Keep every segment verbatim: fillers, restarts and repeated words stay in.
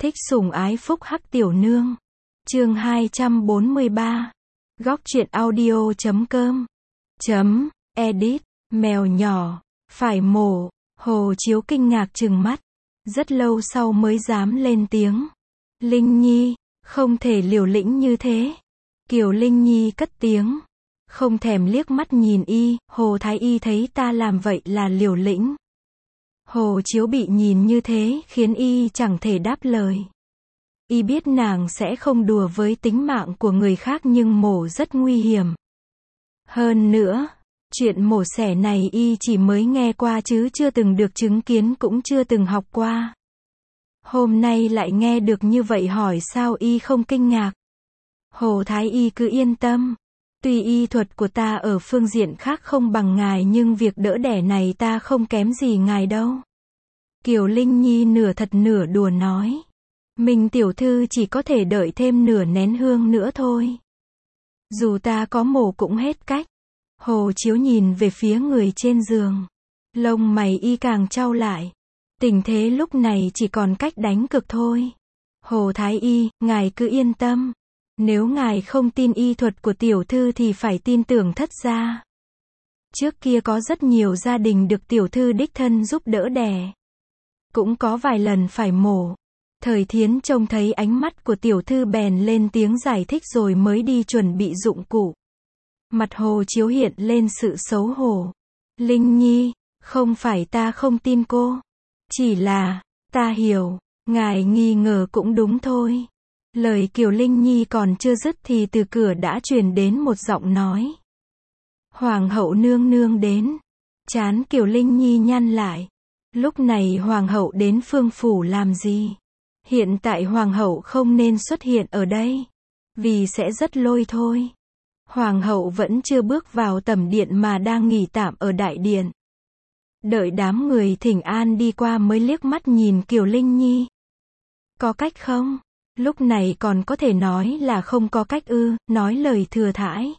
Thích sủng ái phúc hắc tiểu nương. Chương hai trăm bốn mươi ba. Góc truyện audio chấm com. Chấm, edit, mèo nhỏ, phải mổ. Hồ Chiếu kinh ngạc trừng mắt. Rất lâu sau mới dám lên tiếng. Linh Nhi, không thể liều lĩnh như thế. Kiều Linh Nhi cất tiếng. Không thèm liếc mắt nhìn y, Hồ Thái Y thấy ta làm vậy là liều lĩnh. Hồ Chiếu bị nhìn như thế, khiến y chẳng thể đáp lời. Y biết nàng sẽ không đùa với tính mạng của người khác nhưng mổ rất nguy hiểm. Hơn nữa, chuyện mổ xẻ này y chỉ mới nghe qua chứ chưa từng được chứng kiến cũng chưa từng học qua. Hôm nay lại nghe được như vậy hỏi sao y không kinh ngạc. Hồ Thái Y cứ yên tâm. Tuy y thuật của ta ở phương diện khác không bằng ngài nhưng việc đỡ đẻ này ta không kém gì ngài đâu. Kiều Linh Nhi nửa thật nửa đùa nói. Mình tiểu thư chỉ có thể đợi thêm nửa nén hương nữa thôi. Dù ta có mổ cũng hết cách. Hồ Chiếu nhìn về phía người trên giường. Lông mày y càng chau lại. Tình thế lúc này chỉ còn cách đánh cược thôi. Hồ Thái Y, ngài cứ yên tâm. Nếu ngài không tin y thuật của tiểu thư thì phải tin tưởng thất gia. Trước kia có rất nhiều gia đình được tiểu thư đích thân giúp đỡ đẻ. Cũng có vài lần phải mổ. Thời Thiến trông thấy ánh mắt của tiểu thư bèn lên tiếng giải thích rồi mới đi chuẩn bị dụng cụ. Mặt Hồ Chiếu hiện lên sự xấu hổ. Linh Nhi, không phải ta không tin cô. Chỉ là, ta hiểu, ngài nghi ngờ cũng đúng thôi. Lời Kiều Linh Nhi còn chưa dứt thì từ cửa đã truyền đến một giọng nói. Hoàng hậu nương nương đến. Trán Kiều Linh Nhi nhăn lại. Lúc này hoàng hậu đến Phương phủ làm gì? Hiện tại hoàng hậu không nên xuất hiện ở đây. Vì sẽ rất lôi thôi. Hoàng hậu vẫn chưa bước vào tẩm điện mà đang nghỉ tạm ở đại điện. Đợi đám người thỉnh an đi qua mới liếc mắt nhìn Kiều Linh Nhi. Có cách không? Lúc này còn có thể nói là không có cách ư, nói lời thừa thãi.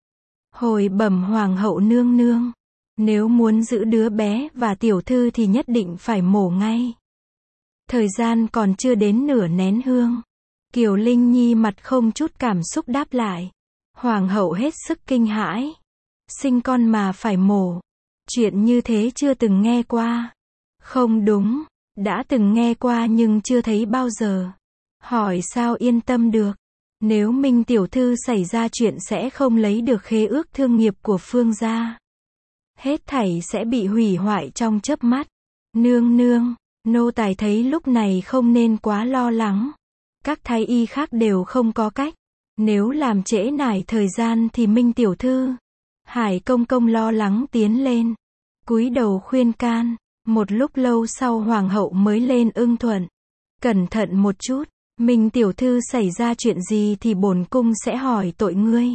Hồi bẩm hoàng hậu nương nương. Nếu muốn giữ đứa bé và tiểu thư thì nhất định phải mổ ngay. Thời gian còn chưa đến nửa nén hương. Kiều Linh Nhi mặt không chút cảm xúc đáp lại. Hoàng hậu hết sức kinh hãi. Sinh con mà phải mổ. Chuyện như thế chưa từng nghe qua. Không đúng, đã từng nghe qua nhưng chưa thấy bao giờ. Hỏi sao yên tâm được. Nếu Minh tiểu thư xảy ra chuyện sẽ không lấy được khế ước thương nghiệp của Phương gia. Hết thảy sẽ bị hủy hoại trong chớp mắt. Nương nương, nô tài thấy lúc này không nên quá lo lắng. Các thái y khác đều không có cách. Nếu làm trễ nải thời gian thì Minh tiểu thư. Hải công công lo lắng tiến lên. Cúi đầu khuyên can. Một lúc lâu sau hoàng hậu mới lên ưng thuận. Cẩn thận một chút. Minh tiểu thư xảy ra chuyện gì thì bổn cung sẽ hỏi tội ngươi.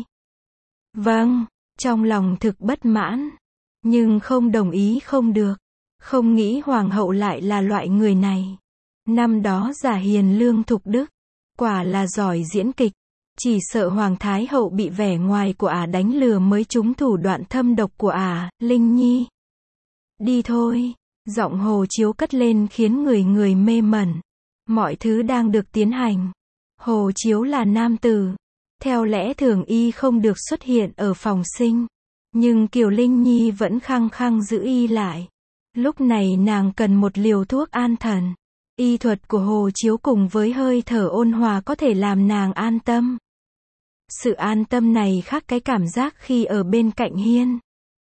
Vâng, trong lòng thực bất mãn. Nhưng không đồng ý không được. Không nghĩ hoàng hậu lại là loại người này. Năm đó giả hiền lương thục đức. Quả là giỏi diễn kịch. Chỉ sợ hoàng thái hậu bị vẻ ngoài của ả đánh lừa mới trúng thủ đoạn thâm độc của ả, Linh Nhi. Đi thôi. Giọng Hồ Chiếu cất lên khiến người người mê mẩn. Mọi thứ đang được tiến hành. Hồ Chiếu là nam tử. Theo lẽ thường y không được xuất hiện ở phòng sinh. Nhưng Kiều Linh Nhi vẫn khăng khăng giữ y lại. Lúc này nàng cần một liều thuốc an thần. Y thuật của Hồ Chiếu cùng với hơi thở ôn hòa có thể làm nàng an tâm. Sự an tâm này khác cái cảm giác khi ở bên cạnh Hiên.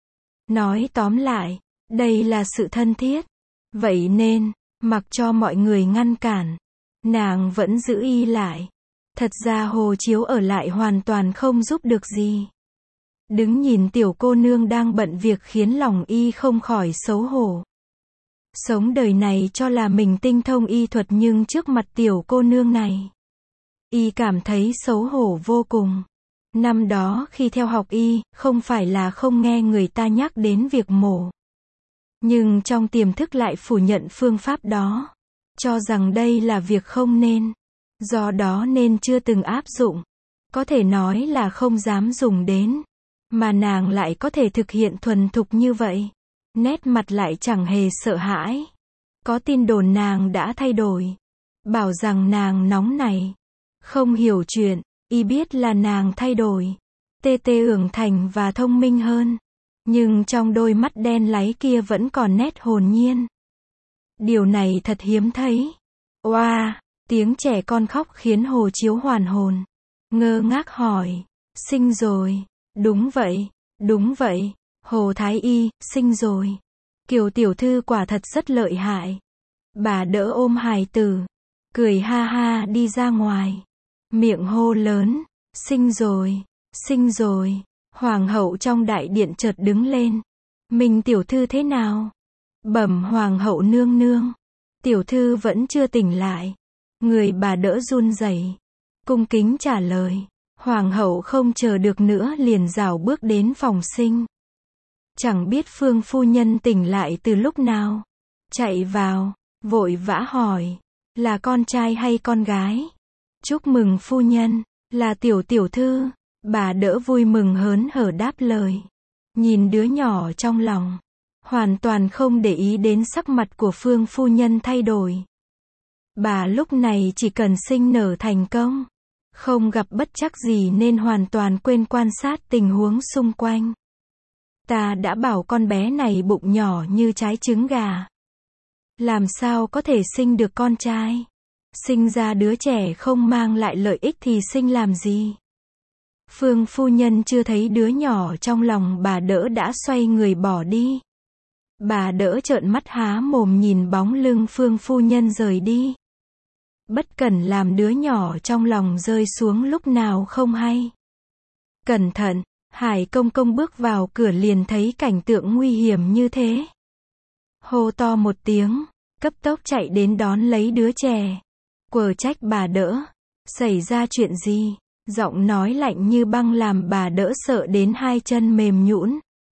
Nói tóm lại, đây là sự thân thiết. Vậy nên, mặc cho mọi người ngăn cản, nàng vẫn giữ y lại. Thật ra Hồ Chiếu ở lại hoàn toàn không giúp được gì. Đứng nhìn tiểu cô nương đang bận việc khiến lòng y không khỏi xấu hổ. Sống đời này cho là mình tinh thông y thuật nhưng trước mặt tiểu cô nương này, y cảm thấy xấu hổ vô cùng. Năm đó khi theo học y, không phải là không nghe người ta nhắc đến việc mổ. Nhưng trong tiềm thức lại phủ nhận phương pháp đó. Cho rằng đây là việc không nên. Do đó nên chưa từng áp dụng. Có thể nói là không dám dùng đến. Mà nàng lại có thể thực hiện thuần thục như vậy. Nét mặt lại chẳng hề sợ hãi. Có tin đồn nàng đã thay đổi. bảo rằng nàng nóng này, không hiểu chuyện, y biết là nàng thay đổi, tê tê ưởng thành và thông minh hơn, nhưng trong đôi mắt đen láy kia vẫn còn nét hồn nhiên. Điều này thật hiếm thấy. Oa, tiếng trẻ con khóc khiến Hồ Chiếu hoàn hồn, ngơ ngác hỏi, sinh rồi, đúng vậy, đúng vậy, Hồ Thái Y, sinh rồi. Kiều tiểu thư quả thật rất lợi hại. Bà đỡ ôm hài tử, cười ha ha đi ra ngoài, miệng hô lớn, sinh rồi, sinh rồi. Hoàng hậu trong đại điện chợt đứng lên. Mình tiểu thư thế nào? Bẩm hoàng hậu nương nương, tiểu thư vẫn chưa tỉnh lại. Người bà đỡ run rẩy, cung kính trả lời. Hoàng hậu không chờ được nữa liền rảo bước đến phòng sinh. Chẳng biết Phương phu nhân tỉnh lại từ lúc nào, chạy vào, vội vã hỏi, là con trai hay con gái? Chúc mừng phu nhân, là tiểu tiểu thư. Bà đỡ vui mừng hớn hở đáp lời. Nhìn đứa nhỏ trong lòng, hoàn toàn không để ý đến sắc mặt của Phương phu nhân thay đổi. Bà lúc này chỉ cần sinh nở thành công, không gặp bất trắc gì nên hoàn toàn quên quan sát tình huống xung quanh. Ta đã bảo con bé này bụng nhỏ như trái trứng gà, làm sao có thể sinh được con trai? Sinh ra đứa trẻ không mang lại lợi ích thì sinh làm gì? Phương phu nhân chưa thấy đứa nhỏ trong lòng bà đỡ đã xoay người bỏ đi. Bà đỡ trợn mắt há mồm nhìn bóng lưng Phương phu nhân rời đi. Bất cẩn làm đứa nhỏ trong lòng rơi xuống lúc nào không hay. Cẩn thận, Hải công công bước vào cửa liền thấy cảnh tượng nguy hiểm như thế. Hô to một tiếng, cấp tốc chạy đến đón lấy đứa trẻ. Quờ trách bà đỡ, xảy ra chuyện gì? Giọng nói lạnh như băng làm bà đỡ sợ đến hai chân mềm nhũn,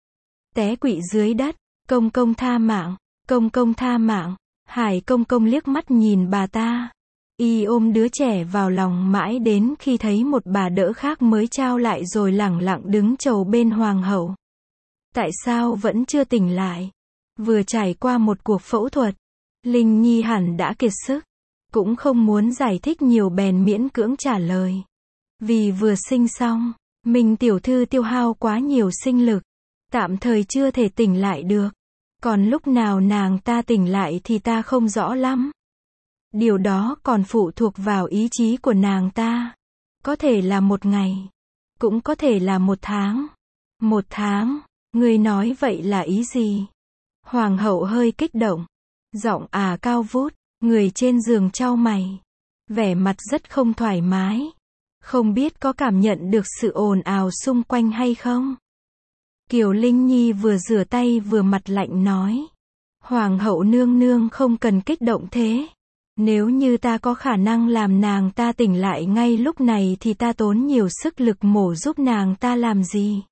té quỵ dưới đất. Công công tha mạng, công công tha mạng. Hải công công liếc mắt nhìn bà ta, y ôm đứa trẻ vào lòng mãi đến khi thấy một bà đỡ khác mới trao lại rồi lẳng lặng đứng chầu bên hoàng hậu. Tại sao vẫn chưa tỉnh lại? Vừa trải qua một cuộc phẫu thuật, Linh Nhi hẳn đã kiệt sức, cũng không muốn giải thích nhiều bèn miễn cưỡng trả lời. Vì vừa sinh xong, mình tiểu thư tiêu hao quá nhiều sinh lực, tạm thời chưa thể tỉnh lại được. Còn lúc nào nàng ta tỉnh lại thì ta không rõ lắm. Điều đó còn phụ thuộc vào ý chí của nàng ta. Có thể là một ngày, cũng có thể là một tháng. Một tháng, người nói vậy là ý gì? Hoàng hậu hơi kích động, giọng à cao vút, người trên giường chau mày, vẻ mặt rất không thoải mái. Không biết có cảm nhận được sự ồn ào xung quanh hay không? Kiều Linh Nhi vừa rửa tay vừa mặt lạnh nói. Hoàng hậu nương nương không cần kích động thế. Nếu như ta có khả năng làm nàng ta tỉnh lại ngay lúc này thì ta tốn nhiều sức lực mổ giúp nàng ta làm gì?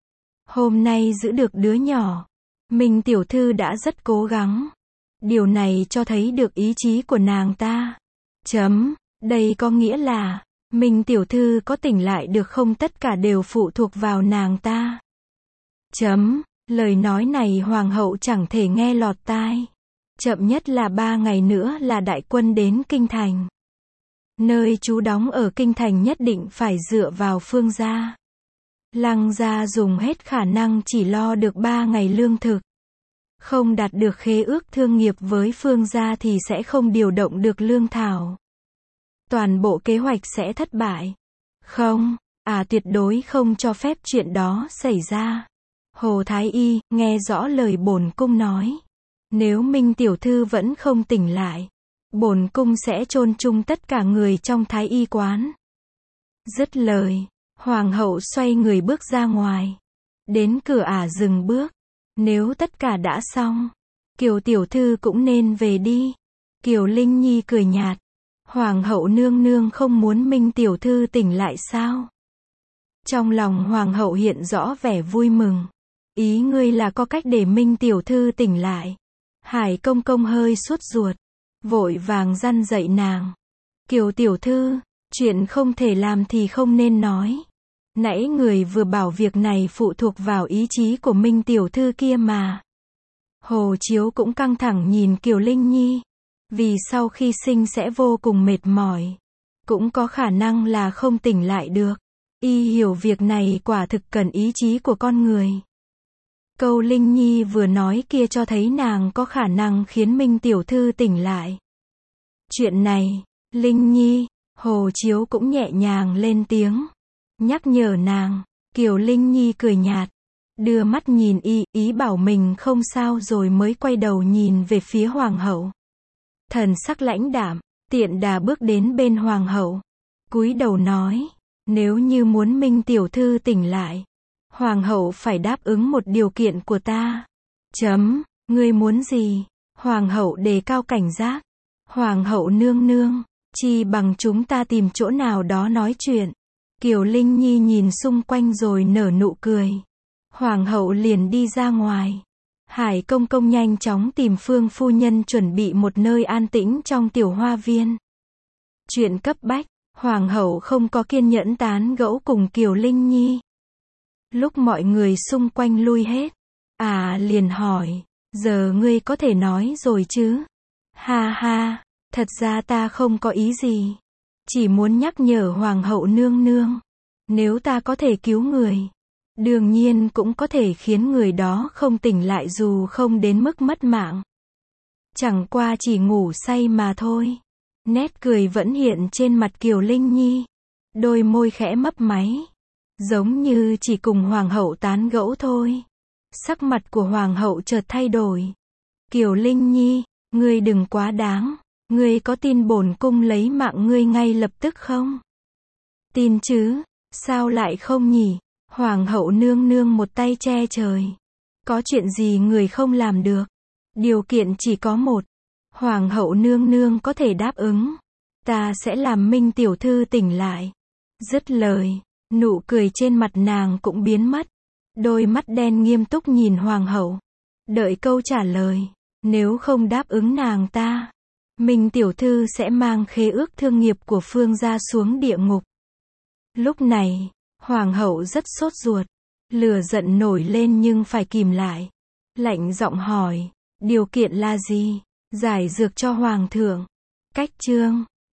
Hôm nay giữ được đứa nhỏ, Minh tiểu thư đã rất cố gắng. Điều này cho thấy được ý chí của nàng ta. Chấm, đây có nghĩa là Minh tiểu thư có tỉnh lại được không tất cả đều phụ thuộc vào nàng ta. Chấm, lời nói này hoàng hậu chẳng thể nghe lọt tai. Chậm nhất là ba ngày nữa là đại quân đến Kinh Thành. Nơi trú đóng ở Kinh Thành nhất định phải dựa vào Phương gia. Lăng gia dùng hết khả năng chỉ lo được ba ngày lương thực. Không đạt được khế ước thương nghiệp với Phương gia thì sẽ không điều động được lương thảo. Toàn bộ kế hoạch sẽ thất bại. Không, à tuyệt đối không cho phép chuyện đó xảy ra. Hồ Thái Y, nghe rõ lời bổn cung nói. Nếu Minh tiểu thư vẫn không tỉnh lại, bổn cung sẽ chôn chung tất cả người trong Thái Y quán. Dứt lời, hoàng hậu xoay người bước ra ngoài. Đến cửa ả dừng bước. Nếu tất cả đã xong, Kiều tiểu thư cũng nên về đi. Kiều Linh Nhi cười nhạt. Hoàng hậu nương nương không muốn Minh tiểu thư tỉnh lại sao? Trong lòng hoàng hậu hiện rõ vẻ vui mừng. Ý ngươi là có cách để Minh tiểu thư tỉnh lại. Hải công công hơi sốt ruột, vội vàng răn dạy nàng. Kiều tiểu thư, chuyện không thể làm thì không nên nói. Nãy người vừa bảo việc này phụ thuộc vào ý chí của Minh tiểu thư kia mà. Hồ Chiếu cũng căng thẳng nhìn Kiều Linh Nhi. vì sau khi sinh sẽ vô cùng mệt mỏi. Cũng có khả năng là không tỉnh lại được. Y hiểu việc này quả thực cần ý chí của con người. Câu Linh Nhi vừa nói kia cho thấy nàng có khả năng khiến Minh tiểu thư tỉnh lại. Chuyện này, Linh Nhi, Hồ Chiếu cũng nhẹ nhàng lên tiếng, nhắc nhở nàng. Kiều Linh Nhi cười nhạt, đưa mắt nhìn y, ý bảo mình không sao rồi mới quay đầu nhìn về phía hoàng hậu. Thần sắc lãnh đạm, tiện đà bước đến bên hoàng hậu, cúi đầu nói, nếu như muốn Minh tiểu thư tỉnh lại, hoàng hậu phải đáp ứng một điều kiện của ta. Chấm, ngươi muốn gì? Hoàng hậu đề cao cảnh giác. Hoàng hậu nương nương, chi bằng chúng ta tìm chỗ nào đó nói chuyện. Kiều Linh Nhi nhìn xung quanh rồi nở nụ cười. Hoàng hậu liền đi ra ngoài. Hải công công nhanh chóng tìm Phương phu nhân chuẩn bị một nơi an tĩnh trong tiểu hoa viên. Chuyện cấp bách, hoàng hậu không có kiên nhẫn tán gẫu cùng Kiều Linh Nhi. Lúc mọi người xung quanh lui hết, à liền hỏi, giờ ngươi có thể nói rồi chứ? Ha ha, thật ra ta không có ý gì. Chỉ muốn nhắc nhở hoàng hậu nương nương, nếu ta có thể cứu người, đương nhiên cũng có thể khiến người đó không tỉnh lại dù không đến mức mất mạng. Chẳng qua chỉ ngủ say mà thôi. Nét cười vẫn hiện trên mặt Kiều Linh Nhi. Đôi môi khẽ mấp máy. Giống như chỉ cùng hoàng hậu tán gẫu thôi. Sắc mặt của hoàng hậu chợt thay đổi. Kiều Linh Nhi, ngươi đừng quá đáng. Ngươi có tin bổn cung lấy mạng ngươi ngay lập tức không? Tin chứ, sao lại không nhỉ? Hoàng hậu nương nương một tay che trời. Có chuyện gì người không làm được? Điều kiện chỉ có một. Hoàng hậu nương nương có thể đáp ứng, ta sẽ làm Minh tiểu thư tỉnh lại. Dứt lời, nụ cười trên mặt nàng cũng biến mất. Đôi mắt đen nghiêm túc nhìn hoàng hậu. Đợi câu trả lời. Nếu không đáp ứng nàng ta, Minh tiểu thư sẽ mang khế ước thương nghiệp của Phương gia xuống địa ngục. Lúc này, hoàng hậu rất sốt ruột. Lửa giận nổi lên nhưng phải kìm lại. Lạnh giọng hỏi, điều kiện là gì? Giải dược cho hoàng thượng. Cách chương